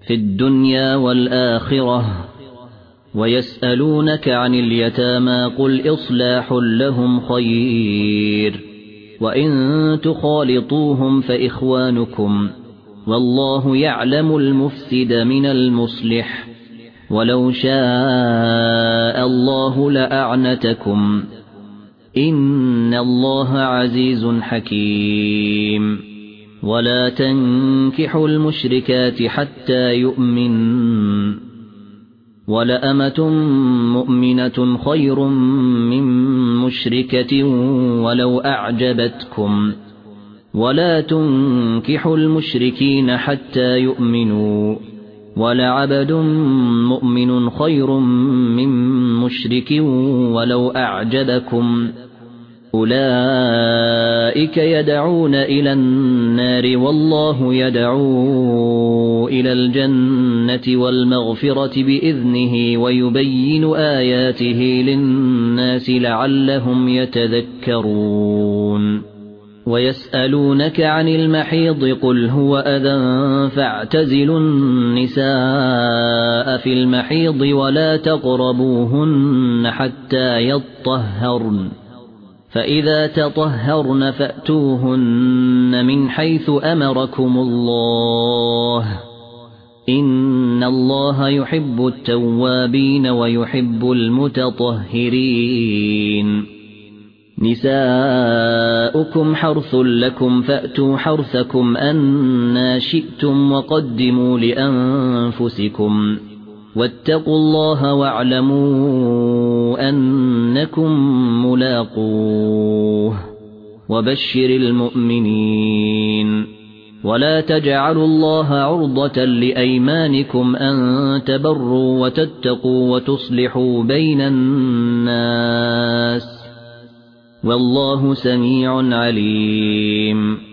في الدنيا والآخرة. ويسألونك عن اليتامى قل إصلاح لهم خير وإن تخالطوهم فإخوانكم والله يعلم المفسد من المصلح ولو شاء الله لأعنتكم إن الله عزيز حكيم. ولا تنكحوا المشركات حتى يؤمنن ولأمة مؤمنة خير من مشركة ولو أعجبتكم ولا تنكحوا المشركين حتى يؤمنوا ولعبد مؤمن خير من مشرك ولو أعجبكم أولئك يدعون إلى النار والله يدعو إلى الجنة والمغفرة بإذنه ويبين آياته للناس لعلهم يتذكرون. ويسألونك عن المحيض قل هو أذى فاعتزلوا النساء في المحيض ولا تقربوهن حتى يطهرن فإذا تطهرن فأتوهن من حيث أمركم الله إن الله يحب التوابين ويحب المتطهرين. نساؤكم حرث لكم فأتوا حرثكم أنى شئتم وقدموا لأنفسكم واتقوا الله واعلموا أنكم ملاقوه وبشر المؤمنين. ولا تجعلوا الله عرضة لأيمانكم أن تبروا وتتقوا وتصلحوا بين الناس والله سميع عليم.